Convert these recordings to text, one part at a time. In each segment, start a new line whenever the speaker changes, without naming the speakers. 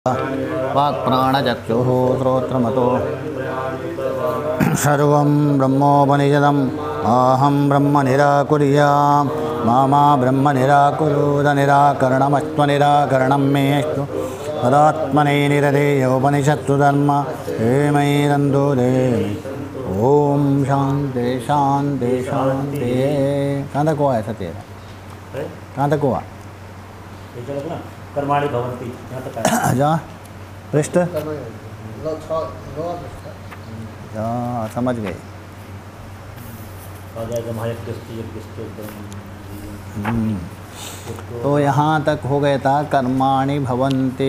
वाक्प्राणचक्षुः श्रोत्रमतो सर्वं ब्रह्मोपनिषदम् अहं ब्रह्म निराकुर्यां मा ब्रह्म निराकुरोद निराकरणमस्त्वनिराकरणं मेऽस्तु तदात्मने निरतेयोपनिषत्सु धर्म हेमैरन्दो देवि। ओम शांति शांति शांति। कहाँ तक हुआ है सत्य? कहाँ तक हुआ?
कर्माणि भवन्ति
जा पृष्ठ समझ गए। तो यहाँ तक हो गया था कर्माणि भवन्ति,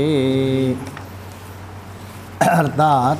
अर्थात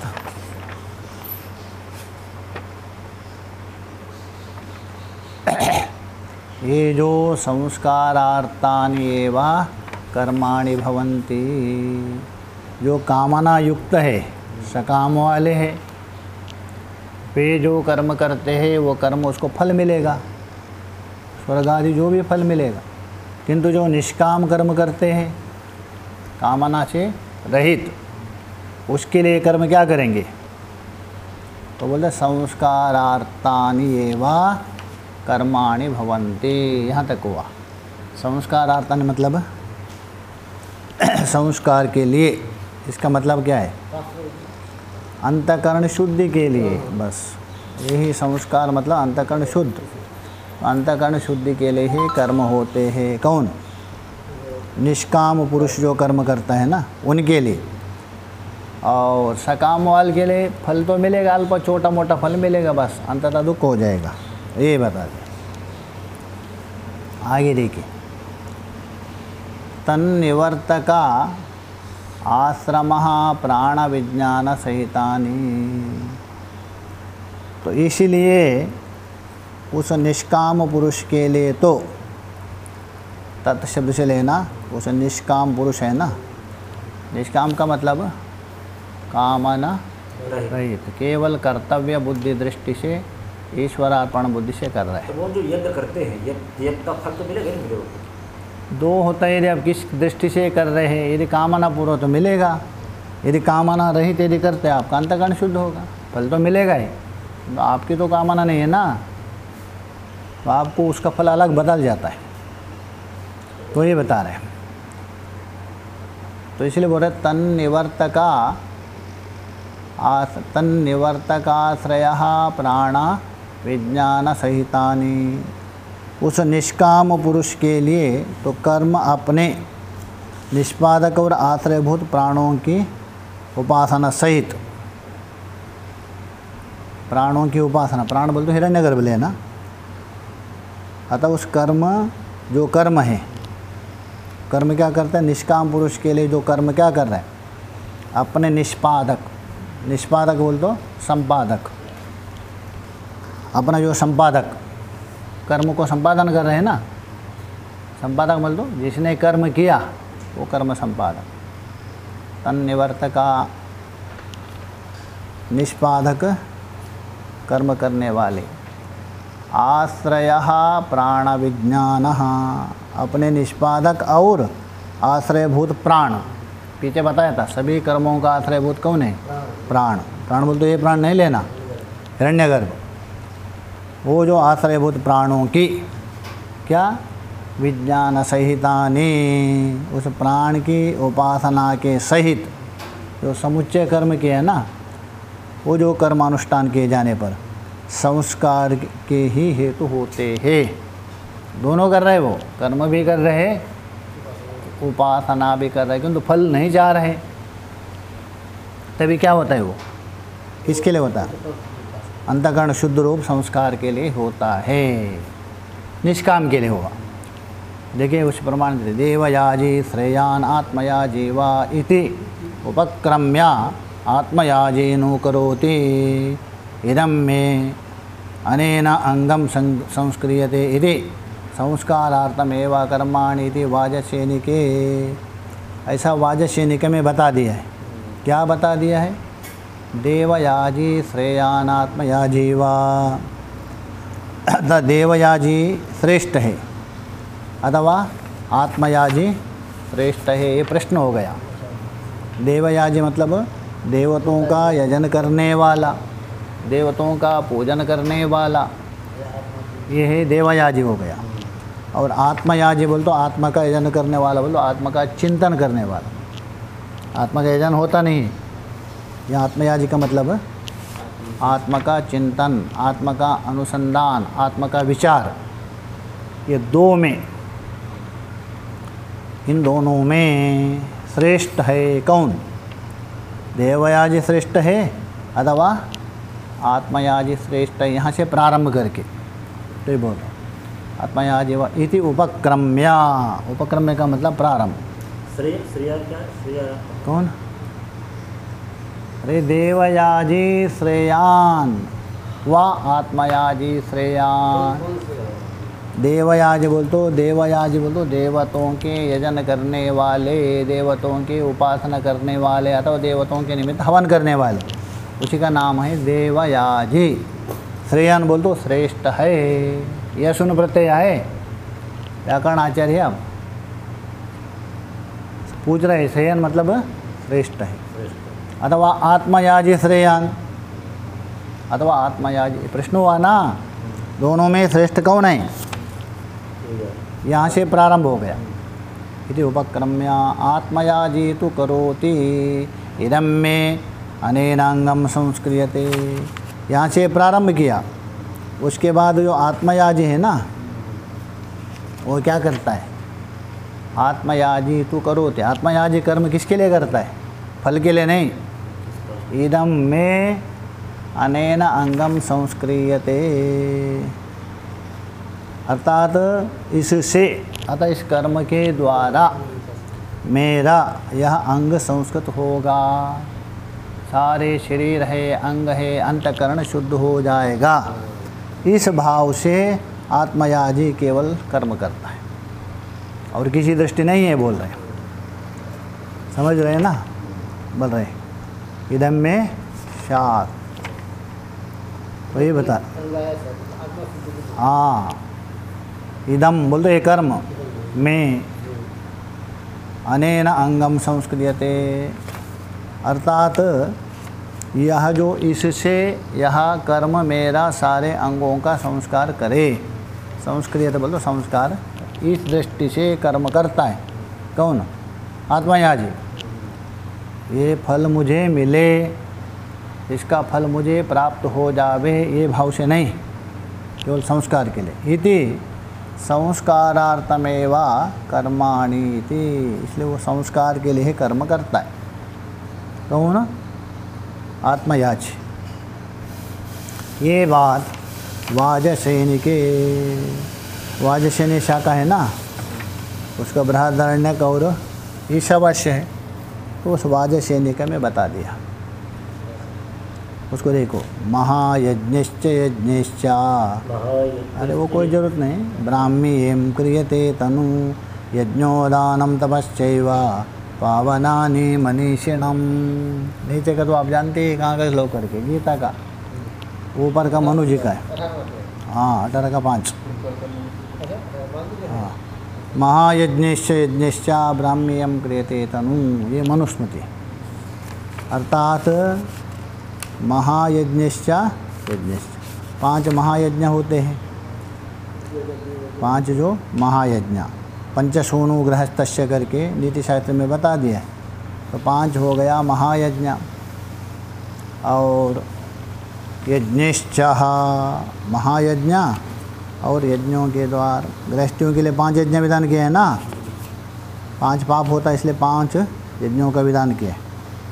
ये जो संस्कारार्थानि एव कर्माणि भवन्ति, जो कामना युक्त है, सकाम वाले हैं, वे जो कर्म करते हैं वो कर्म उसको फल मिलेगा, स्वर्ग आदि जो भी फल मिलेगा। किंतु जो निष्काम कर्म करते हैं, कामना से रहित, उसके लिए कर्म क्या करेंगे? तो बोलते संस्कारार्थानि एव कर्माणि भवन्ति। यहाँ तक हुआ। संस्कारार्थानि मतलब संस्कार के लिए। इसका मतलब क्या है? अंतःकरण शुद्धि के लिए, बस यही संस्कार मतलब अंतःकरण शुद्ध। अंतःकरण शुद्धि के लिए ही कर्म होते हैं। कौन? निष्काम पुरुष जो कर्म करता है ना, उनके लिए। और सकाम वाले के लिए फल तो मिलेगा, अल्प छोटा मोटा फल मिलेगा, बस अंततः दुख हो जाएगा। ये बता दें। आगे देखिए, तन्निवर्तका आश्रमः प्राण विज्ञान सहितानि। तो इसीलिए उस निष्काम पुरुष के लिए तो तत् शब्द से लेना, उस निष्काम पुरुष है ना, निष्काम का मतलब कामना रहित, केवल कर्तव्य बुद्धि दृष्टि से ईश्वरार्पण बुद्धि से कर रहे हैं।
तो वो जो यज्ञ करते हैं, यज्ञ का फल तो मिलेगा नहीं मिलेगा?
दो होता है, यदि आप किस दृष्टि से कर रहे हैं। यदि कामना पूर्वक तो मिलेगा, यदि कामना रहित यदि करते हैं आपका अंतःकरण शुद्ध होगा, फल तो मिलेगा ही। तो आपकी तो कामना नहीं है ना, तो आपको उसका फल अलग बदल जाता है। तो ये बता रहे हैं। तो इसलिए बोल रहे तन्निवर्तकाश्रयः प्राण विज्ञान सहितानि। उस निष्काम पुरुष के लिए तो कर्म अपने निष्पादक और आश्रयभूत प्राणों की उपासना सहित, प्राणों की उपासना, प्राण बोलते हिरण्यगर्भ लेना। अतः उस कर्म, जो कर्म है, कर्म क्या करता है? निष्काम पुरुष के लिए जो कर्म क्या कर रहा है? अपने निष्पादक, निष्पादक बोल तो संपादक, अपना जो संपादक कर्म को संपादन कर रहे हैं ना, संपादक बोल दो जिसने कर्म किया वो कर्म संपादक। तन्निवर्तका निष्पादक, कर्म करने वाले। आश्रयः प्राण विज्ञानः, अपने निष्पादक और आश्रयभूत प्राण। पीछे बताया था सभी कर्मों का आश्रयभूत कौन है? प्राण। प्राण बोल तो ये प्राण नहीं लेना, हिरण्यगर्भ। वो जो आश्रयभूत प्राणों की क्या? विज्ञान सहितानि, उस प्राण की उपासना के सहित जो समुच्चय कर्म किए हैं ना, वो जो कर्मानुष्ठान किए जाने पर संस्कार के ही हेतु होते हैं। दोनों कर रहे, वो कर्म भी कर रहे, उपासना भी कर रहे, किंतु फल नहीं जा रहे। तभी क्या होता है? वो किसके लिए होता है? अंतःकरण शुद्ध रूप संस्कार के लिए होता है, निष्काम के लिए होगा। देखिए उस प्रमाण से देवयाजी श्रेयान आत्मयाजी वा इति उपक्रम्य आत्मयाजीनु करोति इदं मे अनेन अंगम संस्क्रियते इति संस्कारार्थमेव कर्माणि इति वाजसेनिके। ऐसा वाजसेनिके में बता दिया है। क्या बता दिया है? देवयाजी श्रेयानात्मयाजी वा, देवयाजी श्रेष्ठ है अथवा आत्मयाजी श्रेष्ठ है, ये प्रश्न हो गया। देवयाजी मतलब देवतों का यजन करने वाला, देवतों का पूजन करने वाला, ये है देवयाजी हो गया। और आत्मयाजी बोल तो आत्मा का यजन करने वाला, बोलो आत्मा का चिंतन करने वाला। आत्मा का यजन होता नहीं, यह आत्मयाजी का मतलब आत्मा का चिंतन, आत्मा का अनुसंधान, आत्मा का विचार, ये दो में, इन दोनों में श्रेष्ठ है कौन? देवयाजी श्रेष्ठ है अथवा आत्मयाजी श्रेष्ठ है? यहाँ से प्रारंभ करके तो ये बोल आत्मयाजी व इति उपक्रम्य। उपक्रम्य का मतलब प्रारंभ।
श्रेय श्रेया क्या है? श्रेया
कौन? अरे देवयाजी श्रेयान व आत्मयाजी श्रेयान। देवयाजी बोल तो देवतों के यजन करने वाले, देवतों के उपासना करने वाले अथवा देवतों के निमित्त हवन करने वाले, उसी का नाम है देवयाजी। श्रेयान बोल तो श्रेष्ठ है। यह सुन प्रत्यय है। व्याकरण आचार्य अब पूछ रहे श्रेयान मतलब श्रेष्ठ है अथवा आत्मयाजी श्रेयान अथवा आत्मयाजी। प्रश्न हुआ ना, दोनों में श्रेष्ठ कौन है? यहाँ से प्रारंभ हो गया। इति उपक्रम्य आत्मयाजी तु करोति इदं मे अनेनांगम संस्क्रियते। यहाँ से प्रारंभ किया, उसके बाद जो आत्मयाजी है ना, वो क्या करता है? आत्मयाजी तु करोति। आत्मयाजी कर्म किसके लिए करता है? फल के लिए नहीं। इदं मे अनेन अंगम संस्क्रियते, अर्थात इससे, अतः इस कर्म के द्वारा मेरा यह अंग संस्कृत होगा। सारे शरीर है, अंग है, अंतकरण शुद्ध हो जाएगा। इस भाव से आत्मयाजी केवल कर्म करता है और किसी दृष्टि नहीं है, बोल रहे। समझ रहे हैं ना? बोल रहे इदम में शात, वही बता। हाँ, इदम बोल ये कर्म में अनेन अंगम संस्क्रियते, अर्थात यह जो इससे यह कर्म मेरा सारे अंगों का संस्कार करे। संस्क्रियते बोल संस्कार, इस दृष्टि से कर्म करता है। कौन? आत्मयाजी। ये फल मुझे मिले, इसका फल मुझे प्राप्त हो जावे, ये भाव से नहीं, केवल संस्कार के लिए। इति संस्कारार्थमेव कर्माणि इति, इसलिए वो संस्कार के लिए कर्म करता है। कौन? आत्मयाजी। ये बात वाजसेनी के, वाजसेनी शाखा है ना, उसका बृहदारण्यक और ईशावास्य है, तो उस वाजसेनी का मैं बता दिया। उसको देखो, महायज्ञश्च यज्ञश्च, अरे वो कोई ज़रूरत नहीं। ब्राह्मीयं क्रियते तनु यज्ञोदानं तपश्चैव पावनानि मनीषिणम्। नीचे का तो आप जानते हैं, कहाँ का श्लोक करके, गीता का, ऊपर का मनु जी का है। हाँ, 18 का 5। हाँ, महायज्ञश्च यज्ञश्च ब्राह्मीयं क्रियते तनु, ये मनुस्मृति। अर्थात महायज्ञश्च यज्ञश्च, 5 महायज्ञ होते हैं। 5 जो महायज्ञ, पंचसूनु गृहस्थस्य करके नीति शास्त्र में बता दिया है। तो 5 हो गया महायज्ञ। और यज्ञश्च महायज्ञ, और यज्ञों के द्वार गृहस्थियों के लिए 5 यज्ञ विधान किए हैं ना। 5 पाप होता है, इसलिए 5 यज्ञों का विधान किया है।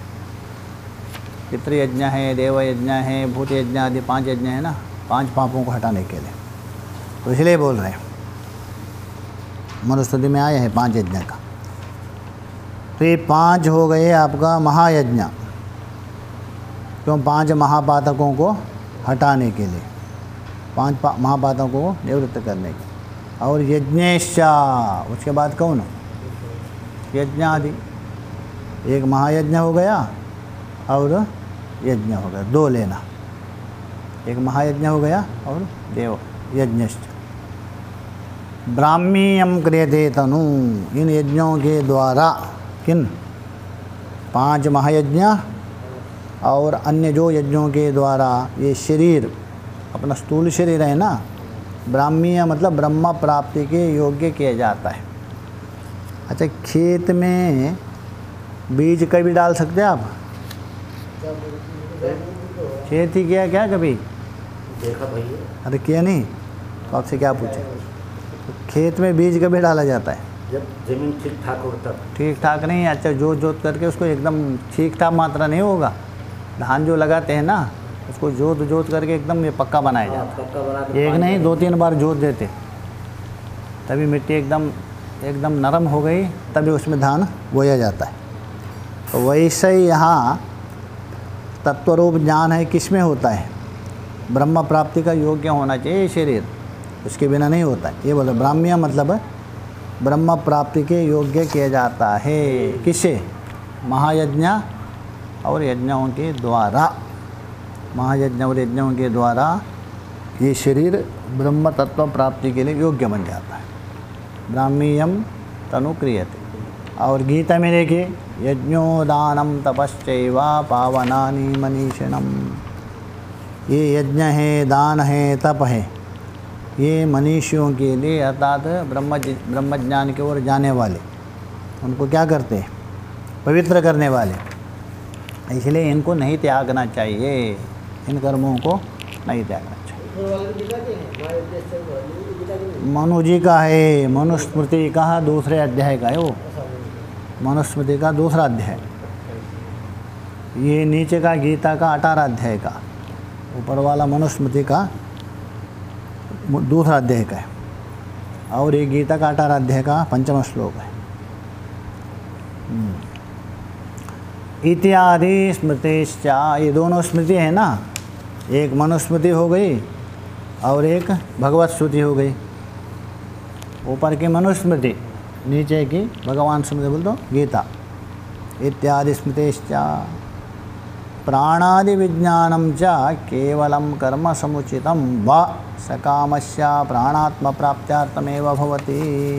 पितृयज्ञ है, देवयज्ञ है, भूत यज्ञ आदि 5 यज्ञ है ना, 5 पापों को हटाने के लिए। तो इसलिए बोल रहे हैं, मनुस्मृति में आया है 5 यज्ञ का। तो ये 5 हो गए आपका महायज्ञ, क्यों? 5 महापातकों को हटाने के लिए, 5 महापातकों को निवृत्त करने के। और यज्ञेश्चा, उसके बाद कौन? यज्ञ आदि। एक महायज्ञ हो गया और यज्ञ हो गया, 2 लेना। एक महायज्ञ हो गया और देव यज्ञश्च। ब्राह्मीयं क्रियते तनु, इन यज्ञों के द्वारा, किन? 5 महायज्ञ और अन्य जो यज्ञों के द्वारा ये शरीर अपना स्थूल शरीर है ना, ब्राह्मीय मतलब ब्रह्म प्राप्ति के योग्य किया जाता है। अच्छा, खेत में बीज कभी डाल सकते हैं आप? खेती किया क्या कभी?
देखा भैया।
अरे किया नहीं तो आपसे क्या पूछे। तो खेत में बीज कभी डाला जाता है?
जब जमीन ठीक ठाक हो तब।
ठीक ठाक नहीं, अच्छा जोत करके उसको एकदम ठीक ठाक मात्रा नहीं होगा। धान जो लगाते हैं ना उसको जोत करके एकदम ये पक्का बनाया जाता
पक्का बना
है।
के
एक नहीं 2-3 बार जोत देते, तभी मिट्टी एकदम नरम हो गई, तभी उसमें धान बोया जाता है। तो वैसे ही यहाँ तत्वरूप ज्ञान है किस में होता है? ब्रह्म प्राप्ति का योग्य होना चाहिए शरीर, उसके बिना नहीं होता है। ये बोलो ब्राह्म्य मतलब ब्रह्म प्राप्ति के योग्य किया जाता है। किससे? महायज्ञ और यज्ञों के द्वारा। महायज्ञ और यज्ञों के द्वारा ये शरीर ब्रह्म तत्व प्राप्ति के लिए योग्य बन जाता है। ब्राह्मीयम तनु क्रियते। और गीता में देखिए, यज्ञो दानम तपश्चैव पावनानि मनीषिणम। ये यज्ञ है, दान है, तप है, ये मनुष्यों के लिए अर्थात ब्रह्म ज्ञान की ओर जाने वाले, उनको क्या करते हैं? पवित्र करने वाले। इसलिए इनको नहीं त्यागना चाहिए, इन कर्मों को नहीं त्यागना चाहिए। मनुजी का है, मनुस्मृति का दूसरे अध्याय का है वो, मनुस्मृति का दूसरा अध्याय। ये नीचे का गीता का 18 अध्याय का, ऊपर वाला मनुस्मृति का दूसरा अध्याय का है, और ये गीता का 18 अध्याय का 5वां श्लोक है। इत्यादि स्मृतिश्चा, ये दोनों स्मृति है ना, एक मनुस्मृति हो गई और एक भगवत श्रुति हो गई। ऊपर की मनुस्मृति, नीचे की भगवान स्मृति बोल दो गीता। इत्यादि स्मृतिश्चा प्राणादि विज्ञानम च केवलं कर्म समुचितं वा सकामस्य प्राणात्म प्राप्त्यार्थमेव भवति।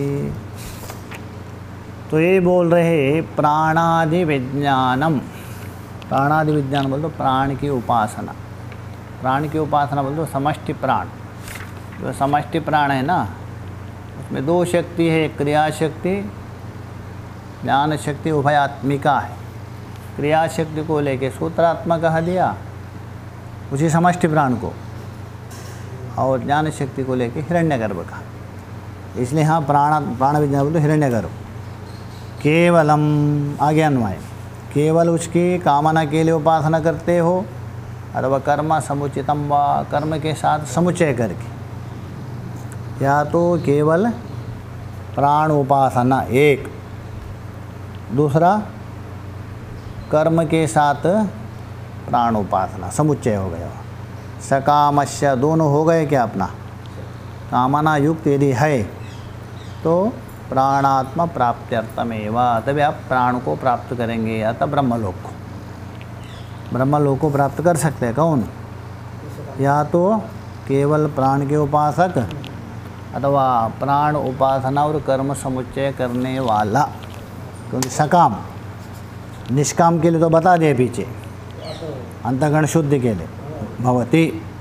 तो ये बोल रहे प्राणादि विज्ञानम। प्राणादि विज्ञान बोल दो प्राण की उपासना। प्राण की उपासना बोल दो समष्टि प्राण। जो समष्टि प्राण है ना, उसमें 2 शक्ति है, क्रिया शक्ति, ज्ञान शक्ति, उभयात्मिका है। क्रिया शक्ति को लेके सूत्रात्मा कहा दिया उसी समष्टि प्राण को, और ज्ञान शक्ति को लेके हिरण्यगर्भ कहा। इसलिए हाँ प्राण विज्ञान बोलते हिरण्यगर्भ। केवलम आगे अन्वय, केवल उसकी कामना के लिए उपासना करते हो, अथवा कर्म समुचितम व कर्म के साथ समुच्चय करके, या तो केवल प्राण उपासना एक, दूसरा कर्म के साथ प्राण उपासना समुच्चय हो गया। सकामस्य दोनों हो गए क्या? अपना कामना युक्त यदि है तो प्राणात्म प्राप्त्यर्थमेव, तभी आप प्राण को प्राप्त करेंगे, अतः ब्रह्मलोक को। ब्रह्मलोक को प्राप्त कर सकते हैं कौन? या तो केवल प्राण के उपासक, अथवा प्राण उपासना और कर्म समुच्चय करने वाला। क्योंकि सकाम निष्काम के लिए तो बता दिए पीछे, अंतःकरण शुद्धि के लिए भवति।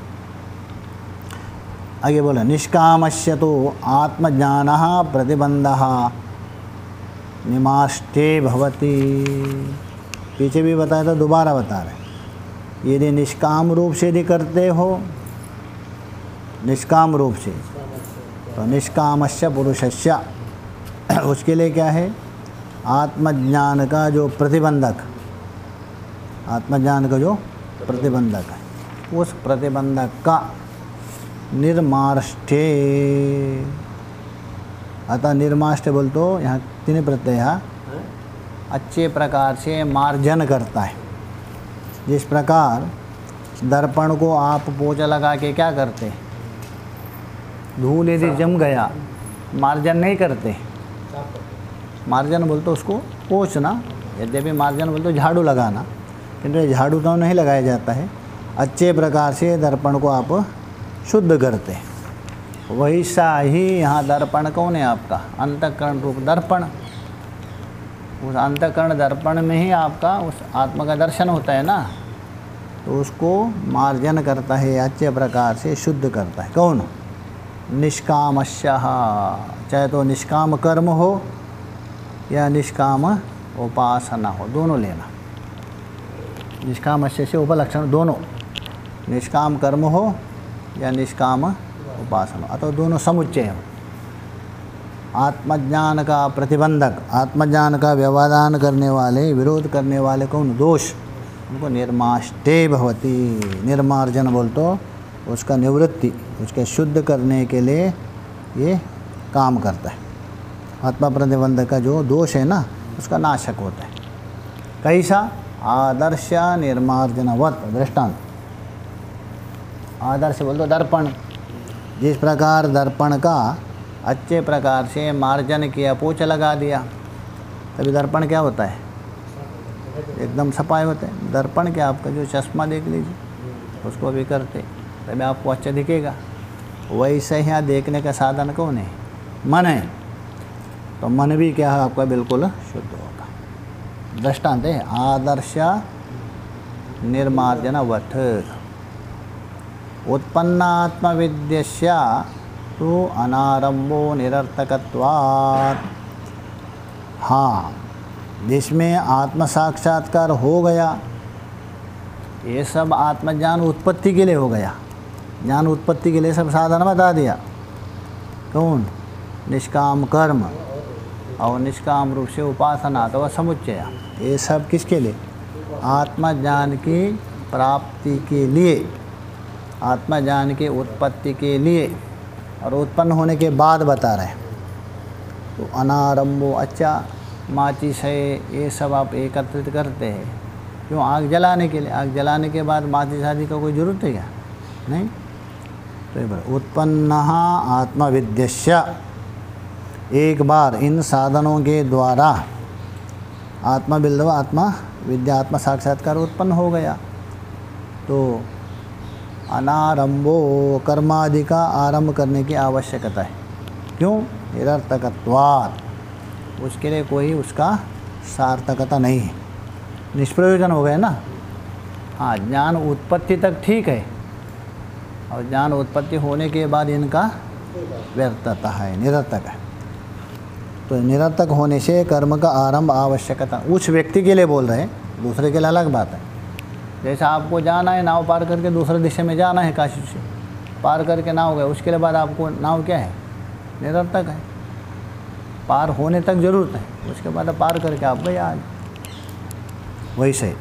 आगे बोला निष्कामस्य तो आत्मज्ञानः प्रतिबंधः निमाष्टे भवति। पीछे भी बताया था, दोबारा बता रहे। यदि निष्काम रूप से यदि करते हो, निष्काम रूप से, तो निष्कामस्य पुरुषस्य, उसके लिए क्या है? आत्मज्ञान का जो प्रतिबंधक, आत्मज्ञान का जो प्रतिबंधक है, उस प्रतिबंधक का निर्माष्टे। अतः निर्माष्टे बोल तो यहाँ 3 प्रत्यय अच्छे प्रकार से मार्जन करता है। जिस प्रकार दर्पण को आप पोछा लगा के क्या करते? धूल यदि जम गया, मार्जन नहीं करते। मार्जन बोलते उसको पोंछना, यद्यपि मार्जन बोलते झाड़ू लगाना, किंतु झाड़ू तो नहीं लगाया जाता है। अच्छे प्रकार से दर्पण को आप शुद्ध करते हैं। वैसा ही यहाँ दर्पण कौन है आपका? अंतःकरण रूप दर्पण। उस अंतःकरण दर्पण में ही आपका उस आत्मा का दर्शन होता है ना, तो उसको मार्जन करता है, अच्छे प्रकार से शुद्ध करता है। कौन? निष्कामस्यः, चाहे तो निष्काम कर्म हो या निष्काम उपासना हो, दोनों लेना। निष्कामस्य से उपलक्षण दोनों, निष्काम कर्म हो या निष्काम उपासना, अथवा दोनों समुच्चय हो। आत्मज्ञान का प्रतिबंधक, आत्मज्ञान का व्यवधान करने वाले, विरोध करने वाले कौन? दोष, उनको निर्माष्टे भवति, निर्मार्जन बोल तो उसका निवृत्ति, उसके शुद्ध करने के लिए ये काम करता है। आत्मा प्रतिबंधक का जो दोष है ना, उसका नाशक होता है। कैसा? आदर्श निर्मार्जनवत। दृष्टांत, आदर्श बोल तो दर्पण, जिस प्रकार दर्पण का अच्छे प्रकार से मार्जन किया, पोछ लगा दिया, तभी दर्पण क्या होता है? एकदम सफाई होता है। दर्पण क्या, आपका जो चश्मा देख लीजिए, उसको भी करते तभी आपको अच्छा दिखेगा। वैसे ही यहाँ देखने का साधन कौन है? मन है। तो मन भी क्या है आपका? बिल्कुल शुद्ध होगा। दृष्टांत है आदर्श निर्मार्जनवत्। उत्पन्नात्मविद्यस्य तो अनारंभो निरर्थकत्वात्। हाँ, जिसमें आत्म साक्षात्कार हो गया, ये सब आत्मज्ञान उत्पत्ति के लिए हो गया। ज्ञान उत्पत्ति के लिए सब साधन बता दिया। कौन? निष्काम कर्म और निष्काम रूप से उपासना अथवा समुच्चय, ये सब किसके लिए? आत्मज्ञान की प्राप्ति के लिए, आत्मज्ञान की उत्पत्ति के लिए, और उत्पन्न होने के बाद बता रहे हैं। तो अनारंभो, अच्छा माचिस है, ये सब आप एकत्रित करते हैं क्यों? आग जलाने के लिए। आग जलाने के बाद माचिस आदि का कोई ज़रूरत है क्या? नहीं। तो ये बात, उत्पन्न आत्मविद्यस्य, एक बार इन साधनों के द्वारा आत्मविद्या, आत्मा विद्या, आत्मा साक्षात्कार उत्पन्न हो गया, तो अनारंभो, कर्मादि का आरंभ करने की आवश्यकता है। क्यों? निरर्थकत्वात्, उसके लिए कोई उसका सार्थकता नहीं है, निष्प्रयोजन हो गए ना। हाँ, ज्ञान उत्पत्ति तक ठीक है, और ज्ञान उत्पत्ति होने के बाद इनका व्यर्थता है, निरर्थक है। तो निरर्थक होने से कर्म का आरंभ आवश्यकता उस व्यक्ति के लिए बोल रहे हैं, दूसरे के लिए अलग बात है। जैसे आपको जाना है, नाव पार करके दूसरे दिशा में जाना है, काशी से पार करके नाव गए, उसके बाद आपको नाव क्या है? निरर्थक है। पार होने तक ज़रूरत है, उसके बाद पार करके आप गए आज। वैसे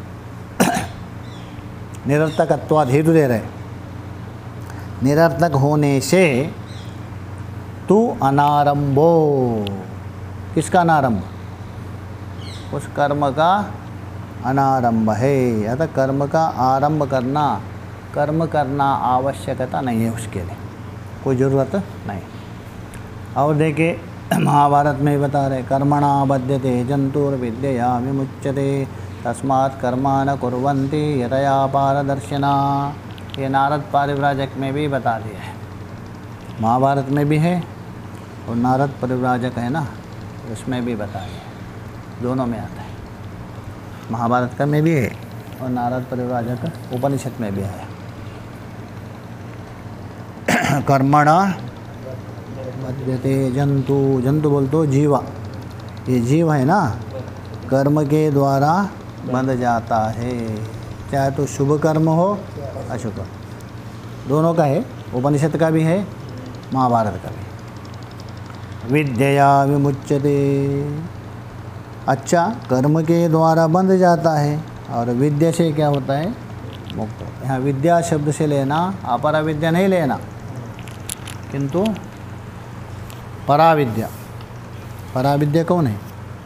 निरर्थकत्वाद हेतु दे रहे, निरर्थक होने से तू अनारंभो, किसका अनारंभ? उस कर्म का अनारंभ है, अतः कर्म का आरंभ करना, कर्म करना आवश्यकता नहीं है, उसके लिए कोई ज़रूरत नहीं। और देखिए महाभारत में बता रहे, कर्मणा बध्यते जंतुर्विद्यया विमुच्यते तस्मात् कर्मा न कुर्वन्ति यतया पारदर्शिना। ये नारद परिव्राजक में भी बता दिया है, महाभारत में भी है और नारद परिव्राजक है ना, उसमें भी बता दिया, दोनों में आता है। महाभारत का में भी है और नारद परिव्राजक उपनिषद में भी आया। कर्मणा बध्यते जंतु, जंतु बोल तो जीवा, ये जीव है ना, कर्म के द्वारा बंध जाता है, चाहे तो शुभ कर्म हो अशुभ, दोनों का है, उपनिषद का भी है, महाभारत का भी। विद्यया विमुच्यते, अच्छा कर्म के द्वारा बंध जाता है, और विद्या से क्या होता है? मुक्त। यहाँ विद्या शब्द से लेना अपरा विद्या नहीं लेना, किंतु पराविद्या। पराविद्या कौन है?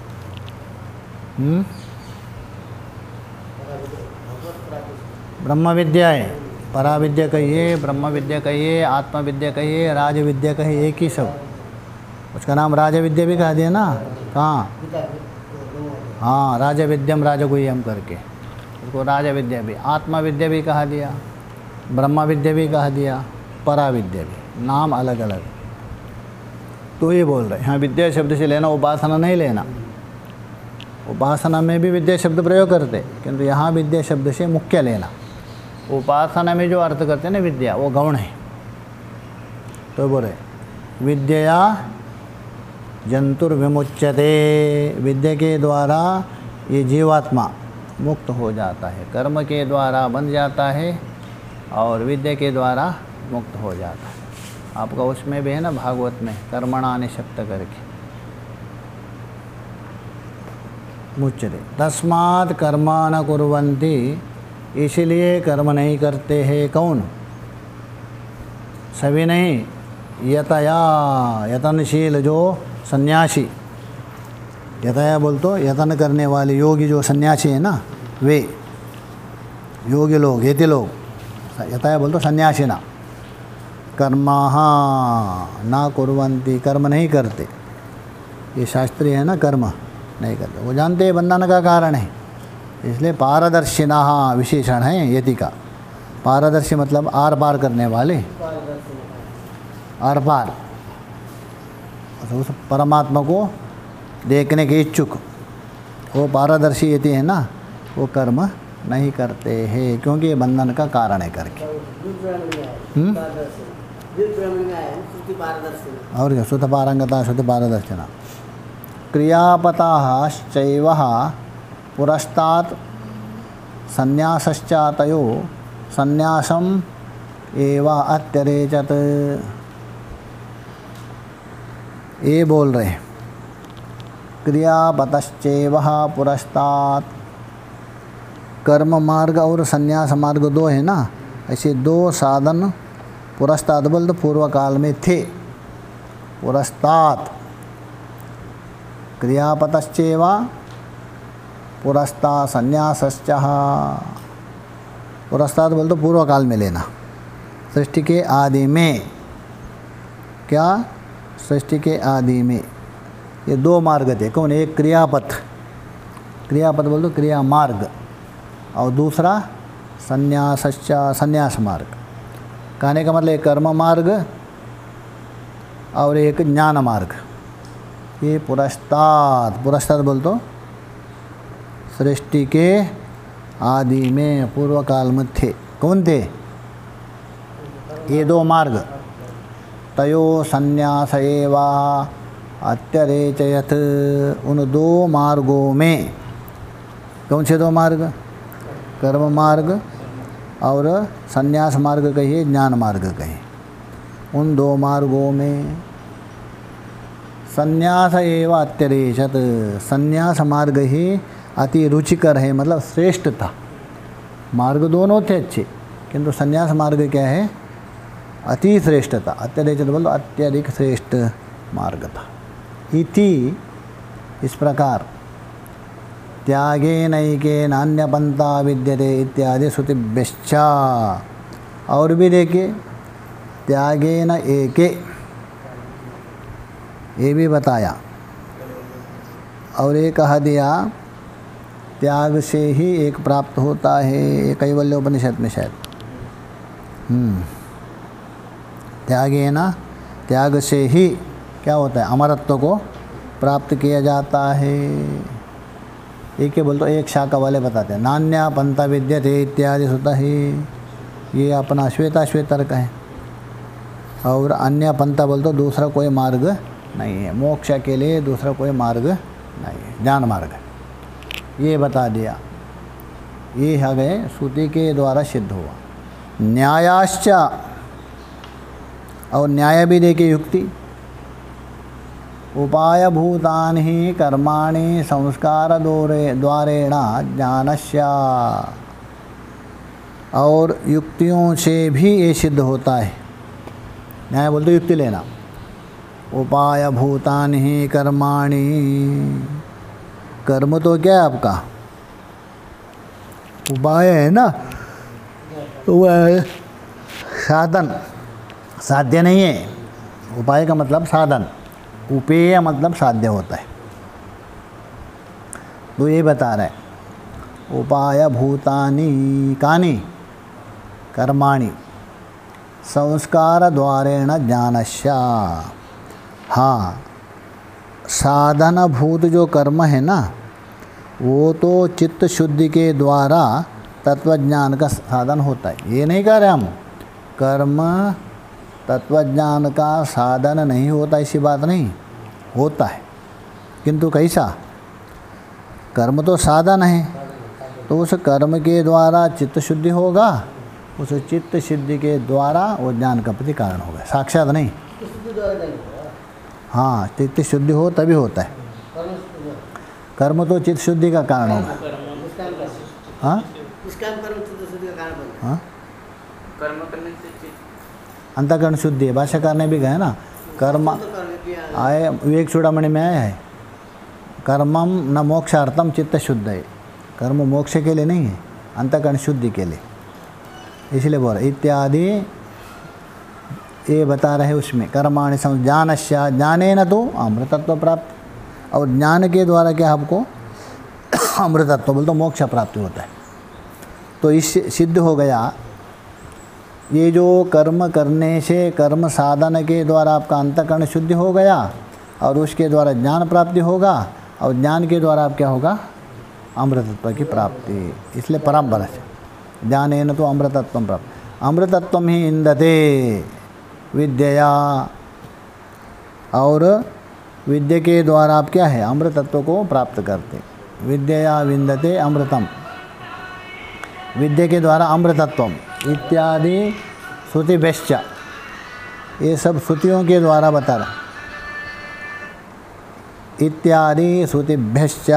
ब्रह्म विद्या है। पराविद्या कहिए, ब्रह्म विद्या कहिए, आत्मविद्या कहिए, राज विद्या कहिए, एक ही सब। उसका नाम राज विद्या भी कहा दिया ना। कहाँ? हाँ, राज विद्यम राजगुह्यम करके उसको राज विद्या भी, आत्मविद्या भी कहा दिया, ब्रह्म विद्या भी कहा दिया, पराविद्या भी, नाम अलग अलग। तो ये बोल रहे हैं, हाँ विद्या शब्द से लेना उपासना नहीं लेना। उपासना में भी विद्या शब्द प्रयोग करते, किंतु यहाँ विद्या शब्द से मुख्य लेना। उपासना में जो अर्थ करते हैं ना विद्या, वो गौण है। तो बोले विद्या जंतुर्विमुच्यते, विद्या के द्वारा ये जीवात्मा मुक्त हो जाता है, कर्म के द्वारा बन जाता है और विद्या के द्वारा मुक्त हो जाता है। आपका उसमें भी है ना भागवत में कर्मणा निशक्त करके मुच्यते। तस्मात् कर्मा न कुर्वन्ति, इसलिए कर्म नहीं करते हैं। कौन? सभी नहीं, यतया यतनशील जो सन्यासी, यतया बोल तो यतन करने वाले योगी जो सन्यासी है ना, वे योगी लोग, यति लोग, यतया बोल तो सन्यासी ना। कर्मा ना कुर्वन्ति, कर्म नहीं करते। ये शास्त्रीय है ना, कर्म नहीं करते। वो जानते हैं बंधन का कारण है, इसलिए पारदर्शिना विशेषण है यति का। पारदर्शी मतलब आर पार करने वाले, आर पार, उस परमात्मा को देखने के इच्छुक, वो पारदर्शी यति है ना, वो कर्म नहीं करते हैं, क्योंकि ये बंधन का कारण है करके। और क्या? शुद्ध पारंगता, शुद्ध पारदर्शिना। क्रियापताश्चैव पुरस्तात् संन्यासश्चातयो संन्यासम एव अत्यरेचत। ये बोल रहे क्रियापतश्चैव पुरस्तात्, कर्म मार्ग और संन्यास मार्ग दो है ना, ऐसे दो साधन पुरस्तात् बोल तो पूर्व काल में थे। पुरस्तात् क्रियापतश्चैव पुरस्तात् संन्यासश्च। पुरस्तात् बोल तो पूर्व काल में लेना, सृष्टि के आदि में। क्या? सृष्टि के आदि में ये दो मार्ग थे। कौन? एक क्रियापथ, क्रियापथ बोल तो क्रिया मार्ग, और दूसरा संन्यासश्च, संन्यास मार्ग। कहने का मतलब एक कर्म मार्ग और एक ज्ञान मार्ग। ये पुरस्तात्, पुरस्तात् बोल तो सृष्टि के आदि में, पूर्व काल में थे। कौन थे? ये दो मार्ग। तयो संन्यास एव अत्यरेचयत, उन दो मार्गों में। कौन से दो मार्ग? कर्म मार्ग और संन्यास मार्ग कहिए, ज्ञान मार्ग कहिए। उन दो मार्गों में संन्यास एव अत्यरेचत, संन्यास मार्ग ही अति रुचिकर है, मतलब श्रेष्ठ था। मार्ग दोनों थे अच्छे, किंतु संन्यास मार्ग क्या है? अति श्रेष्ठ था। अत्यरेचत बोलो अत्यधिक श्रेष्ठ मार्ग था। इति, इस प्रकार, त्यागे नैके नान्यपंथा विद्यते इत्यादि श्रुतिभ्यश्च। और भी देखिए, त्यागे न एके, ये भी बताया। और ये कहा दिया त्याग से ही एक प्राप्त होता है, कैवल्य उपनिषद में शायद। त्यागे ना, त्याग से ही क्या होता है? अमरत्व को प्राप्त किया जाता है। एक के बोल तो एक शाखा वाले बताते हैं, नान्या पंथा विद्यते इत्यादि होता है। ये अपना श्वेताश्वेत तर्क है। और अन्य पंथा बोल तो दूसरा कोई मार्ग नहीं है, मोक्ष के लिए दूसरा कोई मार्ग नहीं है, ज्ञान मार्ग। ये बता दिया। ये है गए श्रुति के द्वारा सिद्ध हुआ। न्यायाश्च, और न्याय भी देखे युक्ति। उपाय भूतानि ही कर्माणि संस्कार द्वारेण ज्ञानस्य, और युक्तियों से भी ये सिद्ध होता है। न्याय बोलते युक्ति लेना। उपाय भूतानि ही कर्माणि, कर्म तो क्या है आपका? उपाय है ना, वह साधन, साध्य नहीं है। उपाय का मतलब साधन, उपेय मतलब साध्य होता है। तो ये बता रहे उपाय भूतानि कानि कर्माणि संस्कार द्वारेण ज्ञानस्य। हाँ, साधन भूत जो कर्म है ना, वो तो चित्त शुद्धि के द्वारा तत्वज्ञान का साधन होता है। ये नहीं कह रहे हम कर्म तत्वज्ञान का साधन नहीं होता, ऐसी बात नहीं, होता है, किंतु कैसा? कर्म तो साधन है, तो उस कर्म के द्वारा चित्त शुद्धि होगा, उस चित्त शुद्धि के द्वारा वो ज्ञान का प्रति कारण होगा, साक्षात नहीं। हाँ, चित्त शुद्धि हो तभी होता है। कर्म तो चित्त शुद्धि का कारण होगा। हाँ, हाँ,
कर्म करने से
अंतःकरण शुद्धि है। भाष्यकार ने भी कहा ना, कर्म आए विवेक चूड़ामणि में आया है, कर्मम न मोक्षार्थम चित्त शुद्ध है। कर्म मोक्ष के लिए नहीं है, अंतःकरण शुद्धि के लिए, इसलिए बोल रहे इत्यादि ये बता रहे उसमें। कर्माणि ज्ञानस्य ज्ञाने न तो अमृतत्व प्राप्त, और ज्ञान के द्वारा क्या आपको अमृतत्व बोल तो मोक्ष प्राप्ति होता है। तो इस सिद्ध हो गया ये जो कर्म करने से कर्म साधन के द्वारा आपका अंतःकरण शुद्धि हो गया, और उसके द्वारा ज्ञान प्राप्ति होगा, और ज्ञान के द्वारा आप क्या होगा? अमृतत्व की प्राप्ति। इसलिए परम्परा से ज्ञानेन तो अमृतत्व प्राप्त। अमृतत्व ही इंदते विद्या, और विद्या के द्वारा आप क्या है? अमृतत्व को प्राप्त करते। विद्या विंदते अमृतम, विद्या के द्वारा अमृतत्व इत्यादि श्रुतिभ्यश्च, ये सब श्रुतियों के द्वारा बता रहा। इत्यादि श्रुतिभ्यश्च,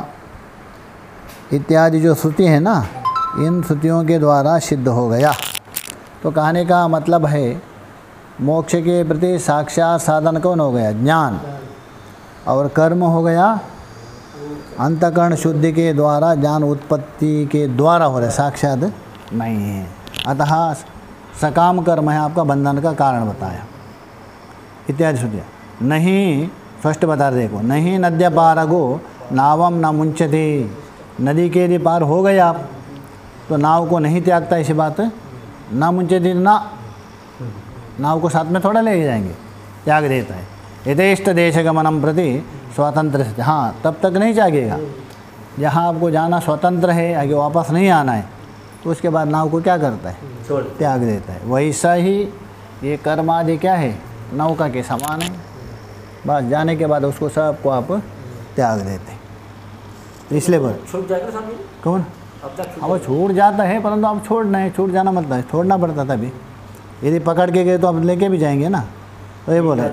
इत्यादि जो श्रुति है ना, इन श्रुतियों के द्वारा सिद्ध हो गया। तो कहने का मतलब है मोक्ष के प्रति साक्षात साधन कौन हो गया? ज्ञान। और कर्म हो गया अंतःकरण शुद्धि के द्वारा, ज्ञान उत्पत्ति के द्वारा हो रहा है, साक्षात नहीं है। अतः सकाम कर्म है आपका बंधन का कारण बताया। इत्यादि श्रुतियाँ नहीं स्पष्ट बता रहे, देखो नहीं नद्या पारगो नावम न मुंचते, नदी के यदि पार हो गए आप तो नाव को नहीं त्यागता, ऐसी बात ना मुंचते, ना नाव को साथ में थोड़ा ले जाएंगे, त्याग देता है। यथेष्ट देश गमनम प्रति स्वतंत्र से, हाँ तब तक नहीं त्यागेगा जहाँ आपको जाना स्वतंत्र है, आगे वापस नहीं आना है, तो उसके बाद नाव को क्या करता है? त्याग देता है। वैसा ही ये कर्म आदि क्या है? नौका के समान है, बस जाने के बाद उसको सबको आप त्याग देते हैं। इसलिए बोल
छूट जाएगा स्वामी जी?
कौन?
अब तक
अब वो छूट जाता है, परंतु आप छोड़ना है, छूट जाना मतलब है छोड़ना पड़ता था। अभी यदि पकड़ के गए तो आप लेके भी जाएंगे ना, तो ये बोले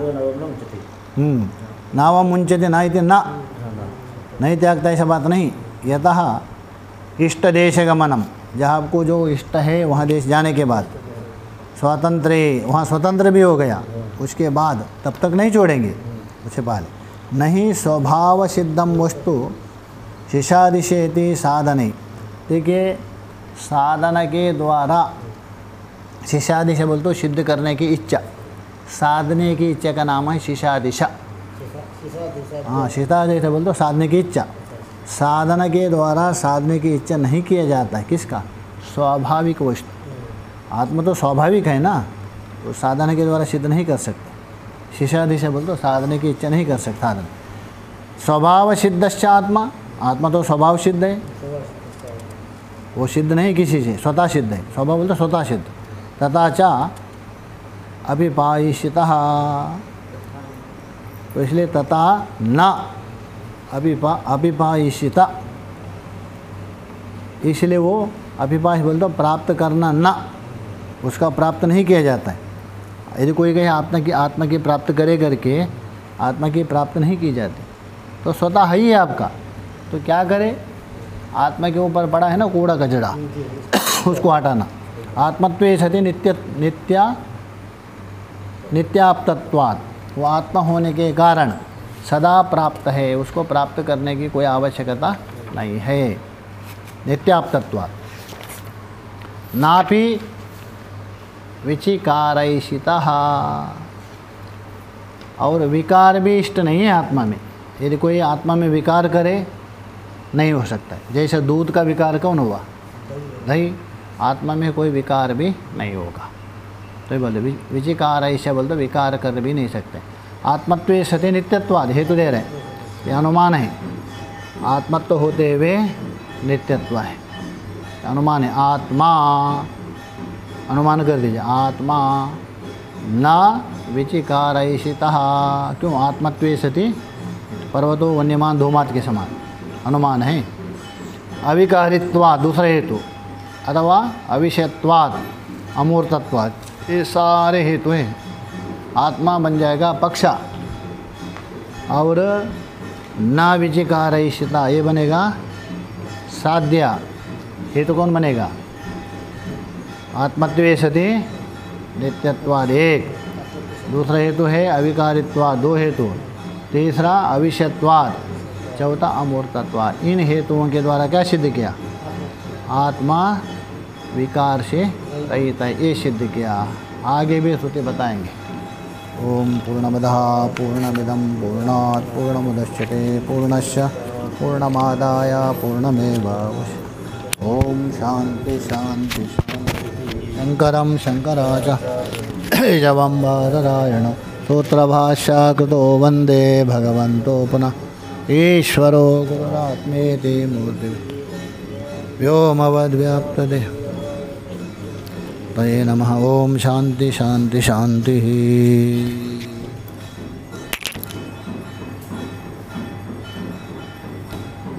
नावा मुंचते ना इति ना, नहीं त्यागता ऐसा बात नहीं। यतः इष्ट देश गमनम, जहाँ आपको जो इष्ट है वहाँ देश जाने के बाद स्वतंत्र, वहाँ स्वतंत्र भी हो गया, उसके बाद तब तक नहीं छोड़ेंगे, उससे पहले नहीं। स्वभाव सिद्धम वस्तु शिशादिशेति साधने, देखिए साधना के द्वारा, शिशादिशा बोल तो सिद्ध करने की इच्छा, साधने की इच्छा का नाम है शिशादिशा। हाँ, शिशादिशा बोल तो साधने की इच्छा। साधना के द्वारा साधने की इच्छा नहीं किया जाता है, किसका? स्वाभाविक वस्तु। आत्मा तो स्वाभाविक है ना, तो साधना के द्वारा सिद्ध नहीं कर सकते। शिशादिशा बोल तो साधने की इच्छा नहीं कर सकता साधन। स्वभाव सिद्धश्च आत्मा, आत्मा तो स्वभाव सिद्ध है, वो सिद्ध नहीं किसी से, स्वतः सिद्ध है। स्वभाव बोलते स्वतः सिद्ध। तथा च अभिपायिषितः, तो इसलिए तथा न अभिपायिषिता, इसलिए वो अभिपाय बोलते प्राप्त करना, न उसका प्राप्त नहीं किया जाता है। यदि कोई कहे आत्मा की प्राप्त करे करके आत्मा की प्राप्त नहीं की जाती, तो स्वतः ही है आपका, तो क्या करे? आत्मा के ऊपर पड़ा है ना कूड़ा कचड़ा, उसको हटाना। आत्मत्वे सति नित्याप्तत्वात्, वो आत्मा होने के कारण सदा प्राप्त है, उसको प्राप्त करने की कोई आवश्यकता नहीं है। नित्याप्तत्वात् नापि विचिकारैषितः, और विकार भी इष्ट नहीं है आत्मा में। यदि कोई आत्मा में विकार करे नहीं हो सकता है। जैसे दूध का विकार कौन हुआ? दही। आत्मा में कोई विकार भी नहीं होगा। तो ये बोलते विचिकार ऐसा बोलते विकार कर भी नहीं सकते। आत्मत्व सत्य नित्यत्वाद हेतु दे रहे हैं, ये अनुमान है। आत्मत्व होते हुए नित्यत्व है। अनुमान है आत्मा, अनुमान कर दीजिए आत्मा न विचिकारयिषितः। क्यों? आत्मत्वे सति पर्वतो वन्यमान धूमात के समान अनुमान है। अविकारित्वात् दूसरा हेतु, अथवा अविषयत्वात् अमूर्तत्वात्, ये सारे हेतु हैं। आत्मा बन जाएगा पक्ष, और न विचिकारयिषिता ये बनेगा साध्य। हेतु कौन बनेगा? आत्मत्वे सति नित्यत्वाद एक, दूसरा हेतु है अविकारित्वाद दो हेतु, तीसरा अविषयत्वाद, चौथा अमूर्तत्वाद। इन हेतुओं के द्वारा क्या सिद्ध किया? आत्मा विकार से रहित है, ये सिद्ध किया। आगे भी श्रुति बताएंगे। ओम पूर्णमदः पूर्णमिदं पूर्णात् पूर्णमुदच्यते पूर्णस्य पूर्णमादाय पूर्णमेवावशिष्यते। ओम शांति शांति शांति। शंकरं शंकराचार्यं बादरायणं सूत्रभाष्यकृतो वन्दे भगवन्तो पुनः ईश्वरो गुरुरात्मेति मूर्ति व्योमवद्व्याप्तदेहाय तये नमः। ओम शांति शांति शांति।